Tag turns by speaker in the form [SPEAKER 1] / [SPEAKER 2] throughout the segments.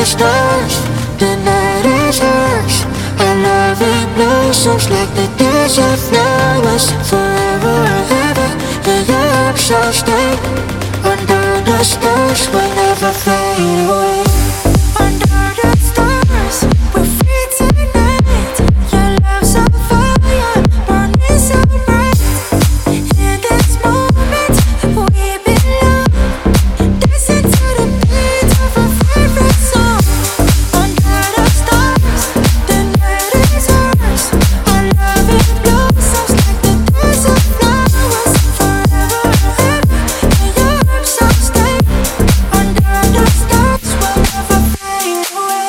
[SPEAKER 1] the stars, the night is ours. Our loving blossoms like the desert flowers. Forever and ever, in your arms I'll stay. Under the stars, we'll never fade away. Under the stars, we're free tonight. Your love's on fire, burning so bright. In this moment, we belong. Dancing to the beat of our favorite song. Under the stars, the night is ours. Our love it blossoms like the desert flowers. Forever and ever, in your arms I'll stay. Under the stars, we'll never fade away.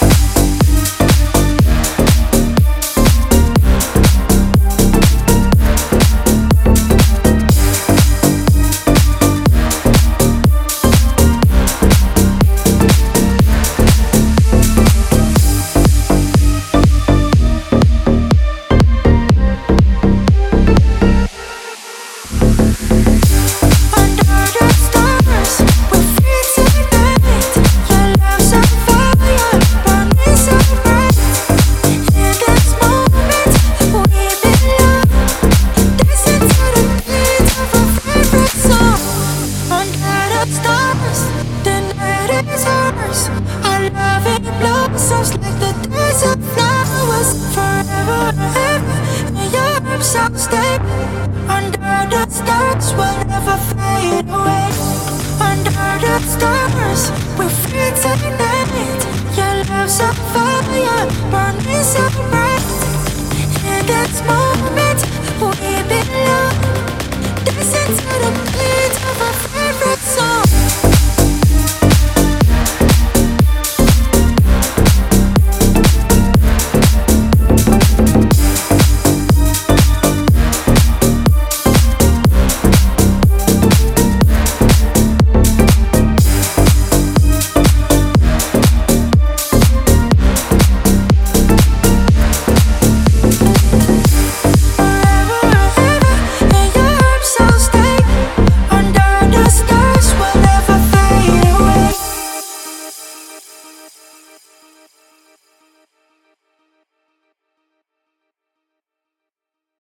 [SPEAKER 1] Under the stars, we're free tonight. Your love's on fire, burning so bright. In this moment, we belong. Dancing to the beat of our favorite song. Under the stars, the night is ours. Our love it blossoms like the desert flowers. Forever and ever, in your arms I'll stay. Under the stars, we'll never fade away. Under the stars, we're free tonight. Your love's on fire, burning so bright. In this moment.